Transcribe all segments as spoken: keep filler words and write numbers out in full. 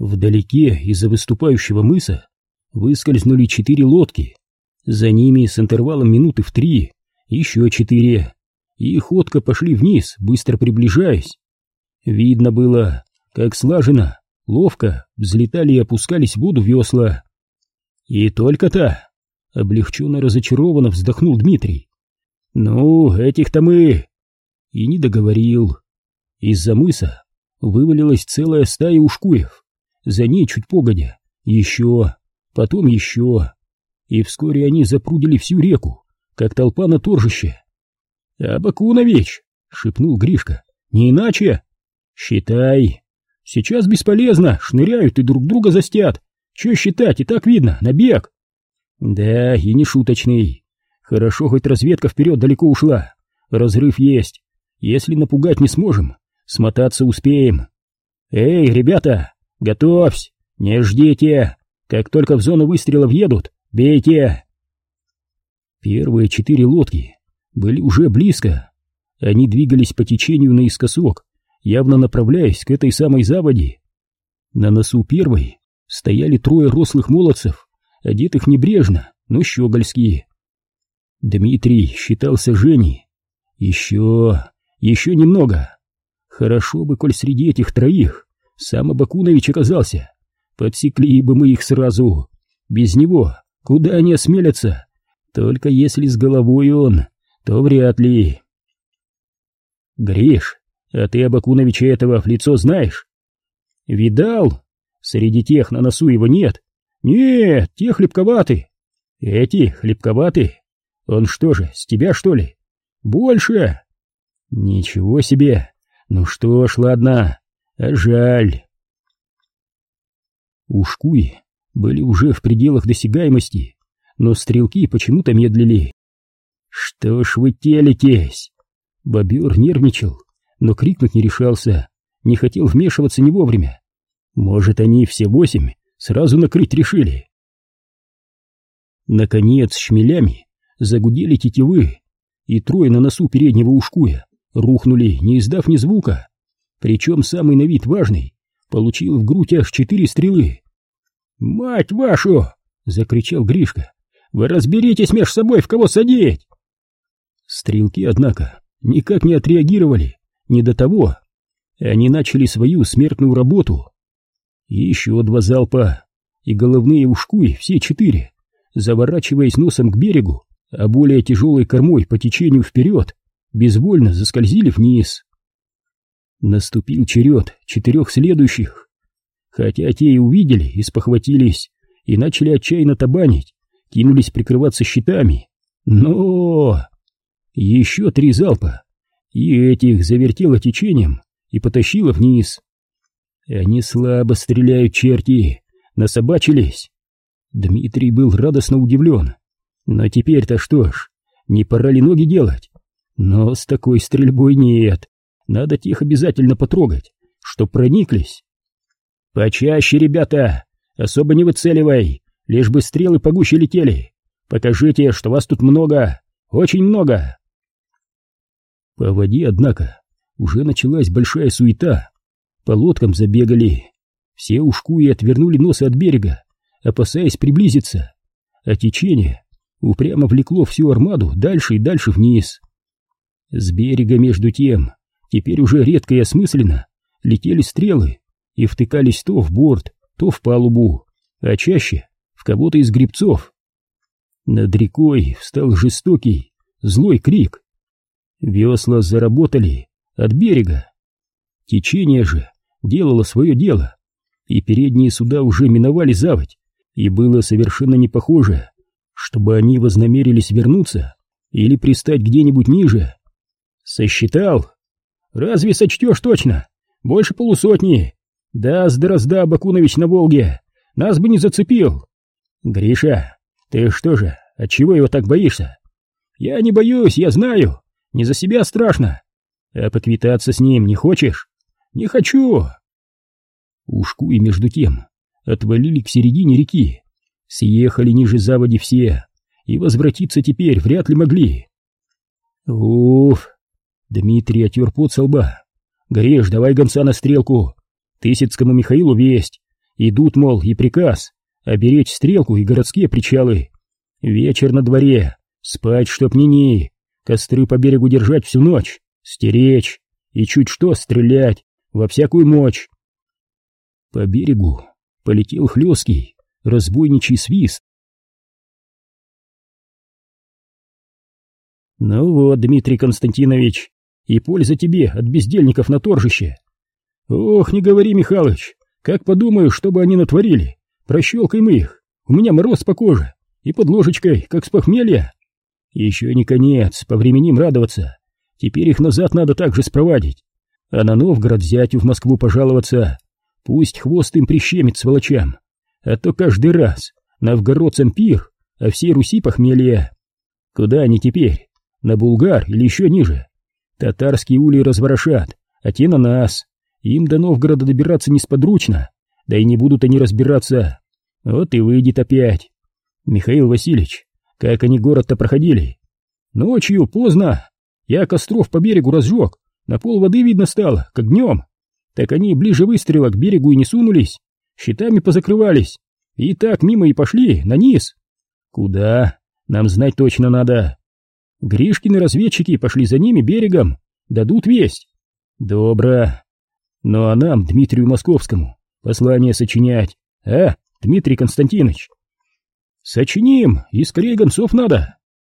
Вдалеке из-за выступающего мыса выскользнули четыре лодки. За ними с интервалом минуты в три еще четыре. И ходко пошли вниз, быстро приближаясь. Видно было, как слаженно, ловко взлетали и опускались в воду весла. И только-то, облегченно разочарованно вздохнул Дмитрий. Ну, этих-то мы... И не договорил. Из-за мыса вывалилась целая стая ушкуев. За ней чуть погодя, еще, потом еще. И вскоре они запрудили всю реку, как толпа на торжище. «Абакунович!» — шепнул Гришка. «Не иначе?» «Считай. Сейчас бесполезно, шныряют и друг друга застят. Че считать, и так видно, набег». «Да, и не шуточный. Хорошо, хоть разведка вперед далеко ушла. Разрыв есть. Если напугать не сможем, смотаться успеем. Эй, ребята, готовься, не ждите. Как только в зону выстрелов едут, бейте». Первые четыре лодки были уже близко. Они двигались по течению наискосок, явно направляясь к этой самой заводе. На носу первой стояли трое рослых молодцев, одетых небрежно, но щегольски. Дмитрий считался Женей. Еще, еще немного. Хорошо бы, коль среди этих троих сам Абакунович оказался. Подсекли бы мы их сразу. Без него куда они осмелятся? Только если с головой он, то вряд ли. Гриш, а ты Абакуновича этого в лицо знаешь? Видал? Среди тех на носу его нет. Нет, те хлебковаты. Эти хлебковаты. Он что же, с тебя что ли? Больше. Ничего себе. Ну что ж, ладно. А жаль. Ушкуи были уже в пределах досягаемости, но стрелки почему-то медлили. Что ж вы телитесь? Бобер нервничал, но крикнуть не решался, не хотел вмешиваться не вовремя. Может, они все восемь сразу накрыть решили. Наконец, шмелями загудели тетивы, и трое на носу переднего ушкуя рухнули, не издав ни звука. Причем самый на вид важный получил в грудь аж четыре стрелы. «Мать вашу!» — закричал Гришка. «Вы разберитесь меж собой, в кого садить!» Стрелки, однако, никак не отреагировали, не до того. Они начали свою смертную работу. И еще два залпа, и головные ушкуи, все четыре, заворачиваясь носом к берегу, а более тяжелой кормой по течению вперед, безвольно заскользили вниз. Наступил черед четырех следующих. Хотя те и увидели, и спохватились, и начали отчаянно табанить, кинулись прикрываться щитами. Но... Еще три залпа, и этих завертело течением и потащило вниз. Они слабо стреляют, черти, насобачились. Дмитрий был радостно удивлен. Но теперь-то что ж, не пора ли ноги делать? Но с такой стрельбой нет, надо тех обязательно потрогать, чтоб прониклись. Почаще, ребята, особо не выцеливай, лишь бы стрелы погуще летели. Покажите, что вас тут много, очень много. По воде, однако, уже началась большая суета. По лодкам забегали. Все ушкуи отвернули носы от берега, опасаясь приблизиться. А течение упрямо влекло всю армаду дальше и дальше вниз. С берега, между тем, теперь уже редко и осмысленно летели стрелы и втыкались то в борт, то в палубу, а чаще в кого-то из гребцов. Над рекой встал жестокий, злой крик. Весла заработали от берега. Течение же делало свое дело, и передние суда уже миновали заводь, и было совершенно не похоже, чтобы они вознамерились вернуться или пристать где-нибудь ниже. Сосчитал? Разве сочтешь точно? Больше полусотни. Да, здрасда, Абакунович на Волге, нас бы не зацепил. Гриша, ты что же, отчего его так боишься? Я не боюсь, я знаю. Не за себя страшно. А поквитаться с ним не хочешь? Не хочу. Ушкуи, между тем, отвалили к середине реки, съехали ниже заводи все, и возвратиться теперь вряд ли могли. Уф! Дмитрий отер пот со лба. Гриш, давай гонца на стрелку. Тысяцкому Михаилу весть. Идут, мол, и приказ оберечь стрелку и городские причалы. Вечер на дворе, спать чтоб ни-ни, костры по берегу держать всю ночь, стеречь и чуть что стрелять во всякую мочь. По берегу полетел хлесткий, разбойничий свист. Ну вот, Дмитрий Константинович, и польза тебе от бездельников на торжище. Ох, не говори, Михалыч, как подумаю, что бы они натворили, прощелкаем их, у меня мороз по коже и под ложечкой, как с похмелья. Еще не конец, повременим радоваться, теперь их назад надо также спровадить, а на Новгород зятю в Москву пожаловаться, пусть хвост им прищемит сволочам, а то каждый раз новгородцам пир, а всей Руси похмелье. Куда они теперь? На Булгар или еще ниже? Татарские улей разворошат, а те на нас. Им до Новгорода добираться несподручно, да и не будут они разбираться. Вот и выйдет опять. Михаил Васильевич, как они город-то проходили? Ночью, поздно. Я костров по берегу разжег, на пол воды видно стало, как днем. Так они ближе выстрела к берегу и не сунулись, щитами позакрывались. И так мимо и пошли, на низ. Куда? Нам знать точно надо. Гришкины разведчики пошли за ними берегом, дадут весть. Добро. Ну а нам, Дмитрию Московскому, послание сочинять, а, Дмитрий Константинович? Сочиним, и скорее гонцов надо.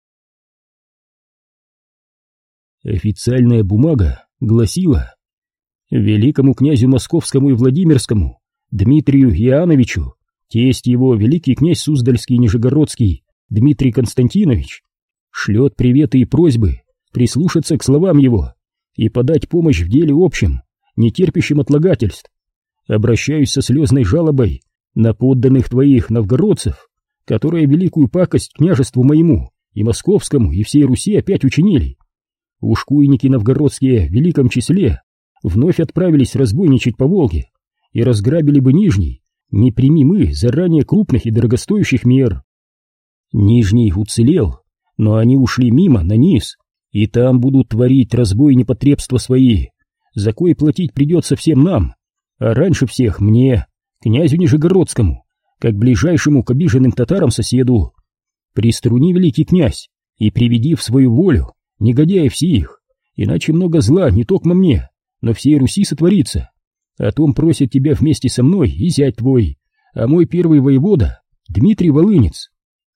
Официальная бумага гласила: великому князю Московскому и Владимирскому Дмитрию Иоанновичу, тесть его великий князь Суздальский и Нижегородский Дмитрий Константинович, шлет приветы и просьбы прислушаться к словам его и подать помощь в деле общем, не терпящим отлагательств. Обращаюсь со слезной жалобой на подданных твоих новгородцев, которые великую пакость княжеству моему и московскому и всей Руси опять учинили. Ушкуйники новгородские в великом числе вновь отправились разбойничать по Волге и разграбили бы Нижний, не прими мы заранее крупных и дорогостоящих мер. Нижний уцелел, но они ушли мимо, на низ, и там будут творить разбой и непотребства свои, за кое платить придется всем нам, а раньше всех мне, князю Нижегородскому, как ближайшему к обиженным татарам соседу. Приструни, великий князь, и приведи в свою волю негодяев сих, иначе много зла не токмо мне, но всей Руси сотворится. О том просит тебя вместе со мной и зять твой, а мой первый воевода Дмитрий Волынец.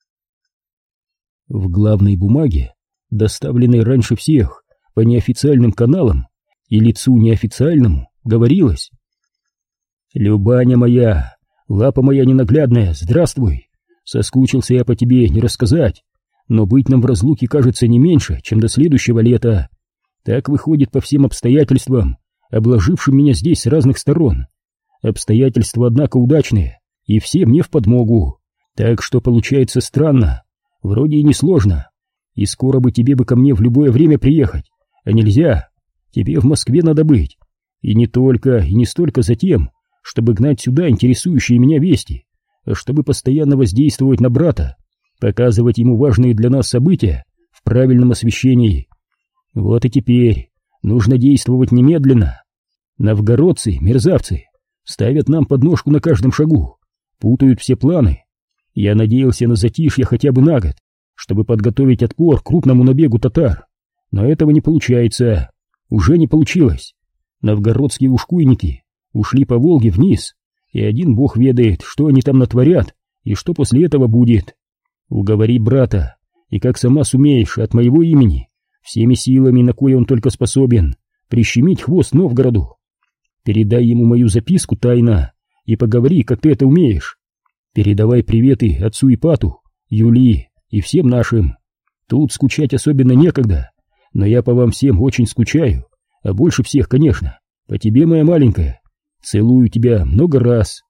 В главной бумаге, доставленной раньше всех по неофициальным каналам и лицу неофициальному, говорилось: «Любаня моя, лапа моя ненаглядная, здравствуй! Соскучился я по тебе не рассказать, но быть нам в разлуке кажется не меньше, чем до следующего лета. Так выходит по всем обстоятельствам, обложившим меня здесь с разных сторон. Обстоятельства, однако, удачные, и все мне в подмогу, так что получается странно. Вроде и несложно, и скоро бы тебе бы ко мне в любое время приехать, а нельзя, тебе в Москве надо быть, и не только, и не столько за тем, чтобы гнать сюда интересующие меня вести, а чтобы постоянно воздействовать на брата, показывать ему важные для нас события в правильном освещении. Вот и теперь нужно действовать немедленно. Новгородцы, мерзавцы, ставят нам подножку на каждом шагу, путают все планы. Я надеялся на затишье хотя бы на год, чтобы подготовить отпор крупному набегу татар, но этого не получается, уже не получилось. Новгородские ушкуйники ушли по Волге вниз, и один бог ведает, что они там натворят и что после этого будет. Уговори брата, и как сама сумеешь от моего имени, всеми силами, на кое он только способен, прищемить хвост Новгороду. Передай ему мою записку тайно и поговори, как ты это умеешь. Передавай приветы отцу Ипату, Юлии и всем нашим. Тут скучать особенно некогда, но я по вам всем очень скучаю, а больше всех, конечно, по тебе, моя маленькая. Целую тебя много раз».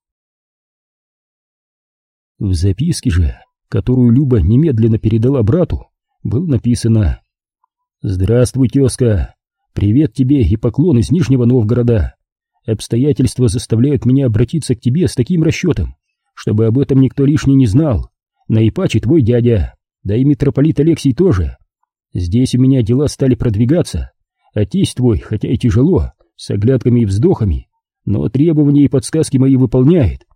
В записке же, которую Люба немедленно передала брату, было написано: «Здравствуй, тезка, привет тебе и поклон из Нижнего Новгорода. Обстоятельства заставляют меня обратиться к тебе с таким расчетом, чтобы об этом никто лишний не знал, наипаче твой дядя, да и митрополит Алексий тоже. Здесь у меня дела стали продвигаться, а тесть твой, хотя и тяжело, с оглядками и вздохами, но требования и подсказки мои выполняет,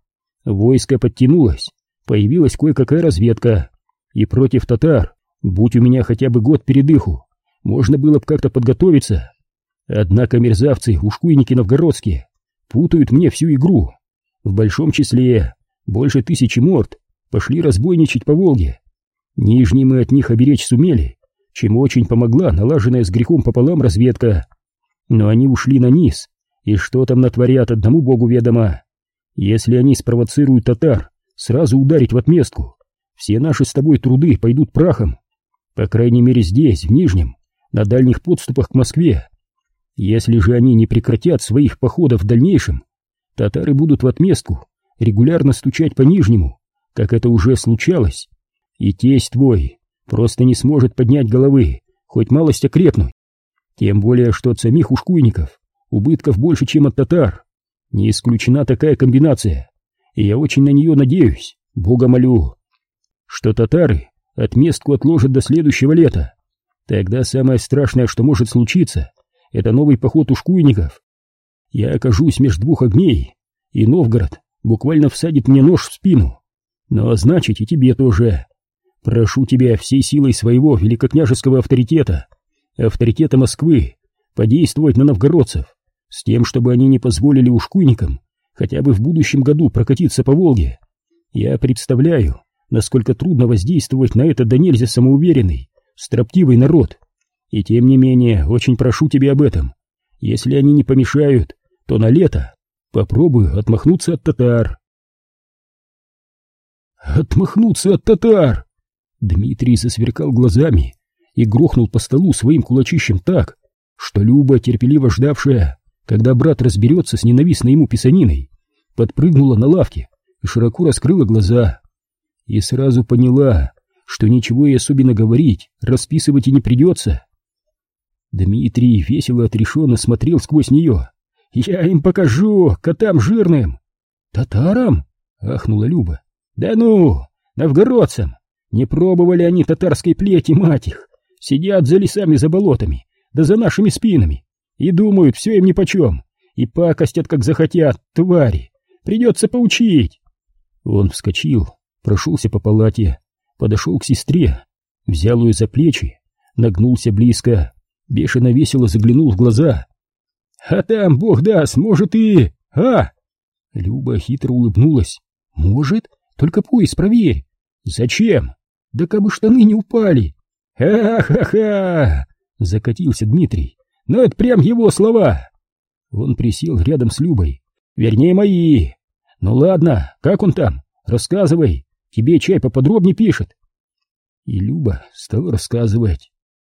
Войско подтянулось, появилась кое-какая разведка, и против татар, будь у меня хотя бы год передыху, можно было бы как-то подготовиться. Однако мерзавцы, ушкуйники новгородские, путают мне всю игру. В большом числе, больше тысячи морд, пошли разбойничать по Волге. Нижний мы от них оберечь сумели, чем очень помогла налаженная с грехом пополам разведка. Но они ушли на низ, и что там натворят, одному богу ведомо. Если они спровоцируют татар сразу ударить в отместку, все наши с тобой труды пойдут прахом. По крайней мере здесь, в Нижнем, на дальних подступах к Москве. Если же они не прекратят своих походов в дальнейшем, татары будут в отместку регулярно стучать по Нижнему, как это уже случалось, и тесть твой просто не сможет поднять головы, хоть малость окрепнуть. Тем более, что от самих ушкуйников убытков больше, чем от татар. Не исключена такая комбинация, и я очень на нее надеюсь, бога молю, что татары отместку отложат до следующего лета. Тогда самое страшное, что может случиться, это новый поход ушкуйников. Я окажусь между двух огней, и Новгород буквально всадит мне нож в спину. Но значит и тебе тоже. Прошу тебя всей силой своего великокняжеского авторитета, авторитета Москвы, подействовать на новгородцев, с тем, чтобы они не позволили ушкуйникам хотя бы в будущем году прокатиться по Волге. Я представляю, насколько трудно воздействовать на этот да нельзя самоуверенный, строптивый народ. И тем не менее, очень прошу тебя об этом. Если они не помешают, то на лето попробую отмахнуться от татар. Отмахнуться от татар! Дмитрий засверкал глазами и грохнул по столу своим кулачищем так, что Люба, терпеливо ждавшая, когда брат разберется с ненавистной ему писаниной, подпрыгнула на лавке и широко раскрыла глаза. И сразу поняла, что ничего и особенно говорить, расписывать и не придется. Дмитрий весело отрешенно смотрел сквозь нее. «Я им покажу, котам жирным!» «Татарам?» — ахнула Люба. «Да ну, новгородцам! Не пробовали они татарской плети, мать их! Сидят за лесами, за болотами, да за нашими спинами, и думают, все им нипочем, и пакостят, как захотят, твари! Придется поучить!» Он вскочил, прошелся по палате, подошел к сестре, взял ее за плечи, нагнулся близко, бешено весело заглянул в глаза. «А там, бог даст, может и... А!» Люба хитро улыбнулась. «Может? Только пояс проверь». «Зачем?» «Да кабы штаны не упали». «Ха-ха-ха!» — закатился Дмитрий. «Ну это прям его слова». Он присел рядом с Любой. «Вернее, мои. Ну ладно, как он там? Рассказывай. Тебе чай поподробнее пишет». И Люба стала рассказывать.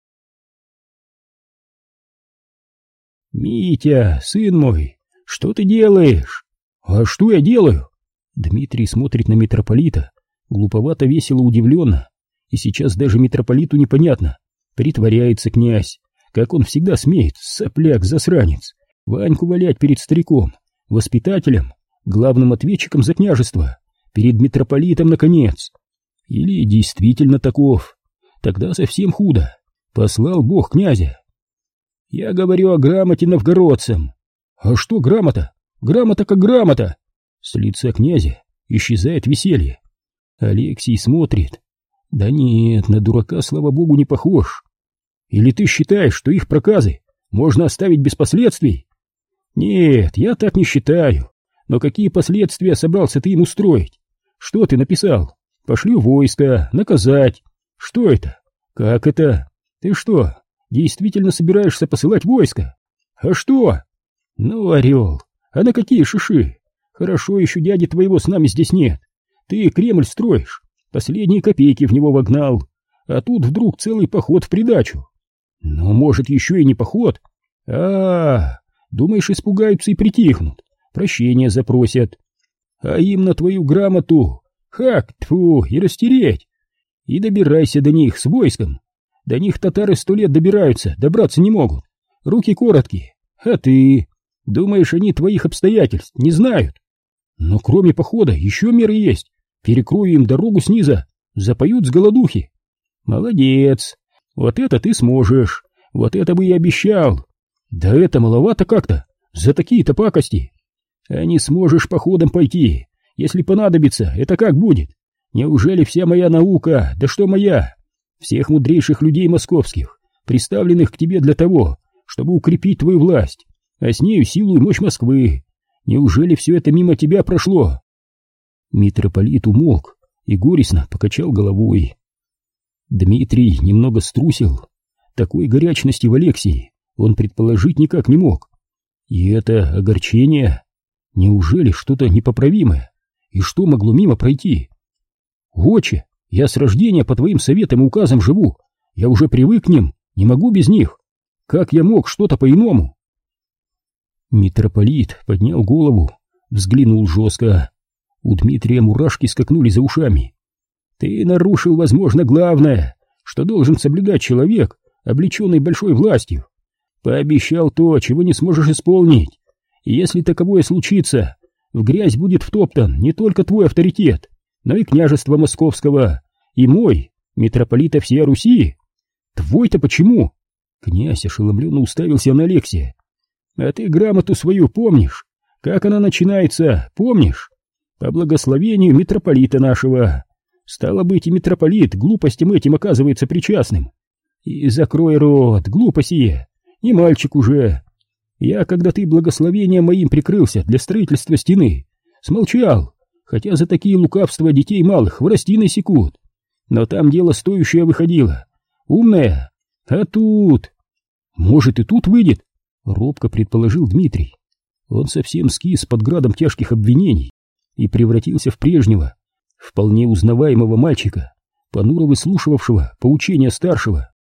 «Митя, сын мой, что ты делаешь?» «А что я делаю?» Дмитрий смотрит на митрополита, глуповато, весело, удивленно. И сейчас даже митрополиту непонятно. Притворяется князь, как он всегда смеет, сопляк-засранец, Ваньку валять перед стариком, воспитателем, главным ответчиком за княжество, перед митрополитом, наконец. Или действительно таков? Тогда совсем худо. Послал бог князя. Я говорю о грамоте новгородцам. А что грамота? Грамота как грамота. С лица князя исчезает веселье. Алексей смотрит. Да нет, на дурака, слава богу, не похож. Или ты считаешь, что их проказы можно оставить без последствий? Нет, я так не считаю. Но какие последствия собрался ты им устроить? Что ты написал? Пошлю войско, наказать. Что это? Как это? Ты что, действительно собираешься посылать войско? А что? Ну, орел, а на какие шиши? Хорошо еще дяди твоего с нами здесь нет. Ты Кремль строишь, последние копейки в него вогнал, а тут вдруг целый поход в придачу. Ну, может, еще и не поход? А, думаешь, испугаются и притихнут, прощения запросят. А им на твою грамоту, хак, тьфу, и растереть. И добирайся до них с войском. До них татары сто лет добираются, добраться не могут. Руки короткие. А ты? Думаешь, они твоих обстоятельств не знают? Но кроме похода еще меры есть. Перекрою им дорогу снизу, запоют с голодухи. Молодец. Вот это ты сможешь. Вот это бы я обещал. Да это маловато как-то. За такие-то пакости. А не сможешь походом пойти. Если понадобится, это как будет? Неужели вся моя наука, да что моя, всех мудрейших людей московских, представленных к тебе для того, чтобы укрепить твою власть, а с нею силу и мощь Москвы, неужели все это мимо тебя прошло?» Митрополит умолк и горестно покачал головой. Дмитрий немного струсил. Такой горячности в Алексии он предположить никак не мог. И это огорчение, неужели что-то непоправимое? И что могло мимо пройти? «Отче, я с рождения по твоим советам и указам живу, я уже привык к ним, не могу без них. Как я мог что-то по-иному?» Митрополит поднял голову, взглянул жестко. У Дмитрия мурашки скакнули за ушами. «Ты нарушил, возможно, главное, что должен соблюдать человек, облеченный большой властью. Пообещал то, чего не сможешь исполнить. И если таковое случится, в грязь будет втоптан не только твой авторитет, но и княжество Московского, и мой, митрополита всей Руси. Твой-то почему?» Князь ошеломленно уставился на Алексия. «А ты грамоту свою помнишь? Как она начинается, помнишь? По благословению митрополита нашего. Стало быть, и митрополит глупостям этим оказывается причастным. И закрой рот, глупо сие, не мальчик уже. Я, когда ты благословением моим прикрылся для строительства стены, смолчал, хотя за такие лукавства детей малых хворостиной секут. Но там дело стоящее выходило, умное. А тут... Может, и тут выйдет?» — робко предположил Дмитрий. Он совсем скис под градом тяжких обвинений и превратился в прежнего, вполне узнаваемого мальчика, понуро выслушивавшего поучения старшего.